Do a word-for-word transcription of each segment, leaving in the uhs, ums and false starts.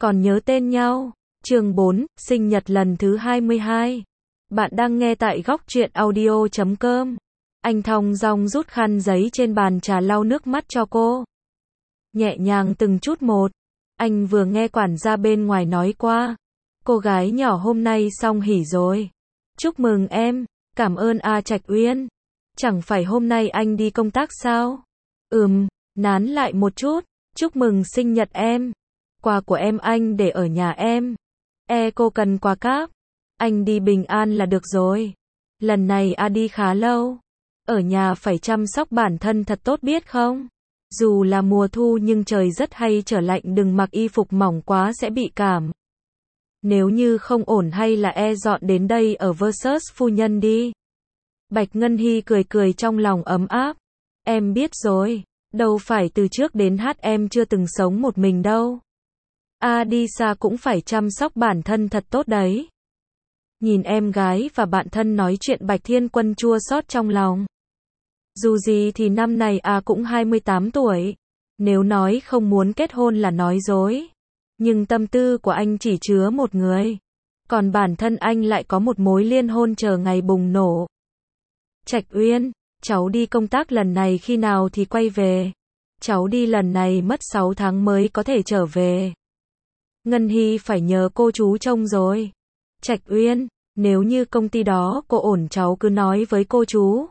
còn nhớ tên nhau. Chương bốn, sinh nhật lần thứ hai mươi hai. Bạn đang nghe tại góc truyện audio chấm com. Anh thong dong rút khăn giấy trên bàn trà lau nước mắt cho cô. Nhẹ nhàng từng chút một. Anh vừa nghe quản gia bên ngoài nói qua. Cô gái nhỏ hôm nay xong hỉ rồi. Chúc mừng em. Cảm ơn A Trạch Uyên. Chẳng phải hôm nay anh đi công tác sao? Ừm, nán lại một chút. Chúc mừng sinh nhật em. Quà của em anh để ở nhà em. E cô cần quà cáp. Anh đi bình an là được rồi. Lần này A đi khá lâu. Ở nhà phải chăm sóc bản thân thật tốt biết không? Dù là mùa thu nhưng trời rất hay trở lạnh, đừng mặc y phục mỏng quá sẽ bị cảm. Nếu như không ổn hay là e dọn đến đây ở Versus phu nhân đi. Bạch Ngân Hy cười cười trong lòng ấm áp. Em biết rồi. Đâu phải từ trước đến hát em chưa từng sống một mình đâu. A đi xa cũng phải chăm sóc bản thân thật tốt đấy. Nhìn em gái và bạn thân nói chuyện, Bạch Thiên Quân chua xót trong lòng. Dù gì thì năm này A cũng hai mươi tám tuổi. Nếu nói không muốn kết hôn là nói dối. Nhưng tâm tư của anh chỉ chứa một người. Còn bản thân anh lại có một mối liên hôn chờ ngày bùng nổ. Trạch Uyên, cháu đi công tác lần này khi nào thì quay về? Cháu đi lần này mất sáu tháng mới có thể trở về. Ngân Hy phải nhờ cô chú trông rồi. Trạch Uyên, nếu như công ty đó cô ổn cháu cứ nói với cô chú.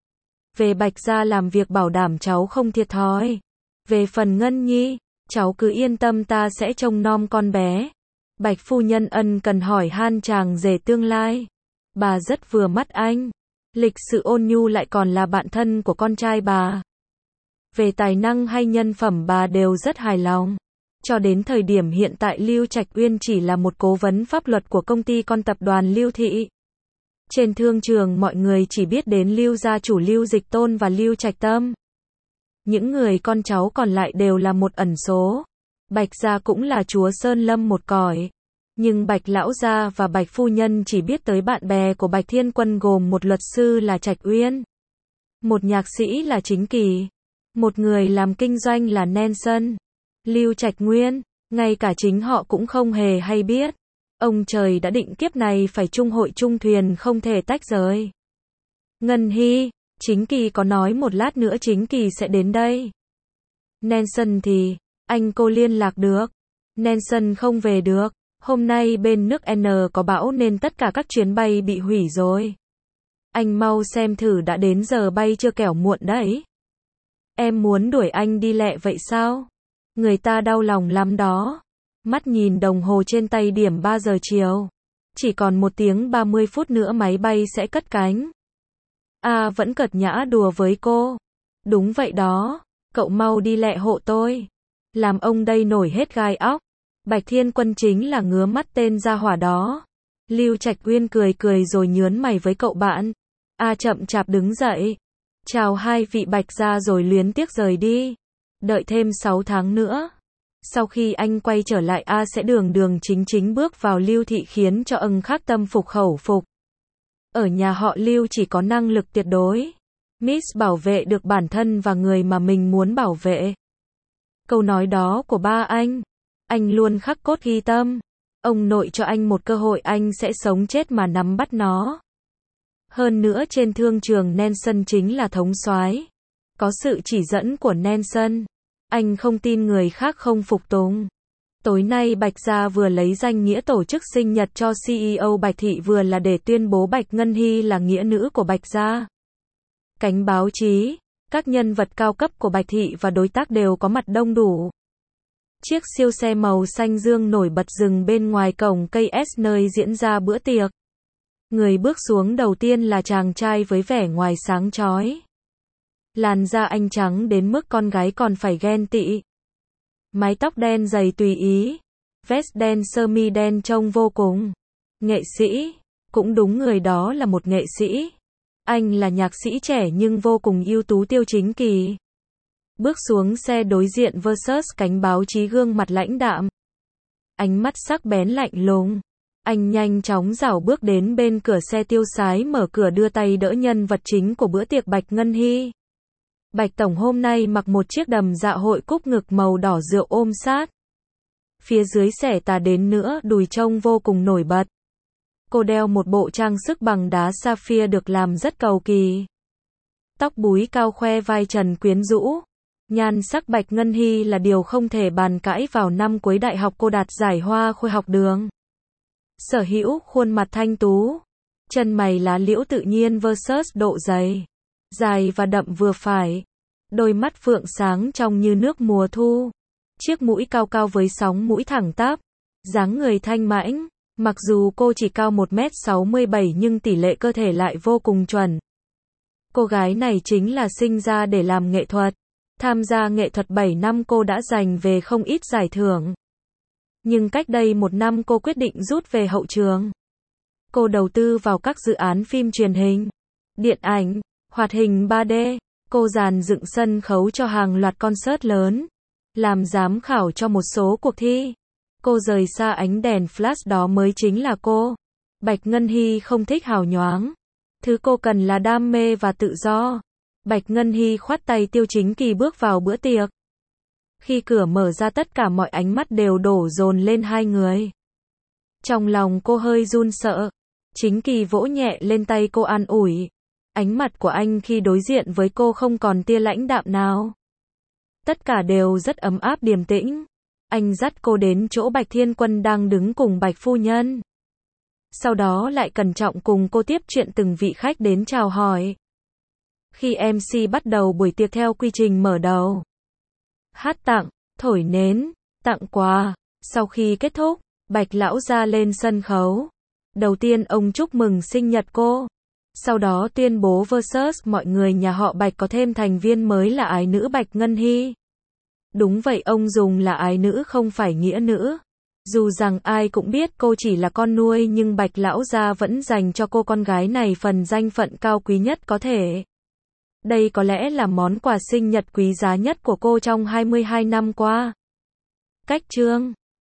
Về Bạch gia làm việc bảo đảm cháu không thiệt thòi. Về phần Ngân Nhi, cháu cứ yên tâm, ta sẽ trông nom con bé. Bạch phu nhân ân cần hỏi han chàng rể tương lai. Bà rất vừa mắt anh. Lịch sự ôn nhu, lại còn là bạn thân của con trai bà. Về tài năng hay nhân phẩm bà đều rất hài lòng. Cho đến thời điểm hiện tại Lưu Trạch Uyên chỉ là một cố vấn pháp luật của công ty con tập đoàn Lưu Thị. Trên thương trường mọi người chỉ biết đến Lưu gia chủ Lưu Dịch Tôn và Lưu Trạch Tâm. Những người con cháu còn lại đều là một ẩn số. Bạch gia cũng là chúa Sơn Lâm một cõi. Nhưng Bạch lão gia và Bạch phu nhân chỉ biết tới bạn bè của Bạch Thiên Quân, gồm một luật sư là Trạch Uyên, một nhạc sĩ là Chính Kỳ, một người làm kinh doanh là Nelson. Lưu Trạch Nguyên, ngay cả chính họ cũng không hề hay biết. Ông trời đã định kiếp này phải chung hội chung thuyền, không thể tách rời. Ngân Hy, Chính Kỳ có nói một lát nữa Chính Kỳ sẽ đến đây. Nelson thì, anh cô liên lạc được. Nelson không về được. Hôm nay bên nước N có bão nên tất cả các chuyến bay bị hủy rồi. Anh mau xem thử đã đến giờ bay chưa, kẻo muộn đấy. Em muốn đuổi anh đi lẹ vậy sao? Người ta đau lòng lắm đó. Mắt nhìn đồng hồ trên tay, điểm ba giờ chiều. Chỉ còn một tiếng ba mươi phút nữa máy bay sẽ cất cánh. A vẫn cợt nhã đùa với cô. Đúng vậy đó, cậu mau đi lẹ hộ tôi. Làm ông đây nổi hết gai óc. Bạch Thiên Quân chính là ngứa mắt tên gia hỏa đó. Lưu Trạch Uyên cười cười rồi nhớn mày với cậu bạn. A chậm chạp đứng dậy. Chào hai vị Bạch gia rồi luyến tiếc rời đi. Đợi thêm sáu tháng nữa. Sau khi anh quay trở lại, A sẽ đường đường chính chính bước vào Lưu Thị, khiến cho ân khắc tâm phục khẩu phục. Ở nhà họ Lưu chỉ có năng lực tuyệt đối. Miss bảo vệ được bản thân và người mà mình muốn bảo vệ. Câu nói đó của ba anh, anh luôn khắc cốt ghi tâm. Ông nội cho anh một cơ hội, anh sẽ sống chết mà nắm bắt nó. Hơn nữa trên thương trường Nelson chính là thống soái. Có sự chỉ dẫn của Nelson, anh không tin người khác không phục tùng. Tối nay Bạch gia vừa lấy danh nghĩa tổ chức sinh nhật cho xê e ô Bạch Thị, vừa là để tuyên bố Bạch Ngân Hy là nghĩa nữ của Bạch gia. Cánh báo chí, các nhân vật cao cấp của Bạch Thị và đối tác đều có mặt đông đủ. Chiếc siêu xe màu xanh dương nổi bật dừng bên ngoài cổng cây S nơi diễn ra bữa tiệc. Người bước xuống đầu tiên là chàng trai với vẻ ngoài sáng chói. Làn da anh trắng đến mức con gái còn phải ghen tị. Mái tóc đen dày tùy ý. Vest đen sơ mi đen trông vô cùng nghệ sĩ. Cũng đúng, người đó là một nghệ sĩ. Anh là nhạc sĩ trẻ nhưng vô cùng ưu tú, Tiêu Chính Kỳ. Bước xuống xe đối diện Versus cánh báo chí, gương mặt lãnh đạm. Ánh mắt sắc bén lạnh lùng. Anh nhanh chóng rảo bước đến bên cửa xe, tiêu sái mở cửa, đưa tay đỡ nhân vật chính của bữa tiệc Bạch Ngân Hy. Bạch Tổng hôm nay mặc một chiếc đầm dạ hội cúc ngực màu đỏ rượu ôm sát. phía dưới xẻ tà đến nữa đùi trông vô cùng nổi bật. Cô đeo một bộ trang sức bằng đá sapphire được làm rất cầu kỳ. Tóc búi cao khoe vai trần quyến rũ. Nhan sắc Bạch Ngân Hy là điều không thể bàn cãi, vào năm cuối đại học cô đạt giải Hoa Khôi học đường. Sở hữu khuôn mặt thanh tú, chân mày lá liễu tự nhiên versus độ dày, dài và đậm vừa phải, đôi mắt phượng sáng trong như nước mùa thu, chiếc mũi cao cao với sóng mũi thẳng tắp, dáng người thanh mãnh, mặc dù cô chỉ cao một mét sáu mươi bảy nhưng tỷ lệ cơ thể lại vô cùng chuẩn. Cô gái này chính là sinh ra để làm nghệ thuật. Tham gia nghệ thuật bảy năm cô đã giành về không ít giải thưởng. Nhưng cách đây một năm cô quyết định rút về hậu trường. Cô đầu tư vào các dự án phim truyền hình, điện ảnh, hoạt hình ba D. Cô dàn dựng sân khấu cho hàng loạt concert lớn, làm giám khảo cho một số cuộc thi. Cô rời xa ánh đèn flash, đó mới chính là cô. Bạch Ngân Hy không thích hào nhoáng. Thứ cô cần là đam mê và tự do. Bạch Ngân Hy khoát tay, Tiêu Chính Kỳ bước vào bữa tiệc. Khi cửa mở ra tất cả mọi ánh mắt đều đổ dồn lên hai người. Trong lòng cô hơi run sợ. Chính Kỳ vỗ nhẹ lên tay cô an ủi. Ánh mặt của anh khi đối diện với cô không còn tia lãnh đạm nào. Tất cả đều rất ấm áp điềm tĩnh. Anh dắt cô đến chỗ Bạch Thiên Quân đang đứng cùng Bạch phu nhân. Sau đó lại cẩn trọng cùng cô tiếp chuyện từng vị khách đến chào hỏi. Khi em xê bắt đầu buổi tiệc theo quy trình mở đầu, hát tặng, thổi nến, tặng quà. Sau khi kết thúc, Bạch lão gia lên sân khấu. Đầu tiên ông chúc mừng sinh nhật cô. Sau đó tuyên bố versus mọi người nhà họ Bạch có thêm thành viên mới là ái nữ Bạch Ngân Hy. Đúng vậy, ông dùng là ái nữ không phải nghĩa nữ. Dù rằng ai cũng biết cô chỉ là con nuôi nhưng Bạch lão gia vẫn dành cho cô con gái này phần danh phận cao quý nhất có thể. Đây có lẽ là món quà sinh nhật quý giá nhất của cô trong hai mươi hai năm qua. Cách chương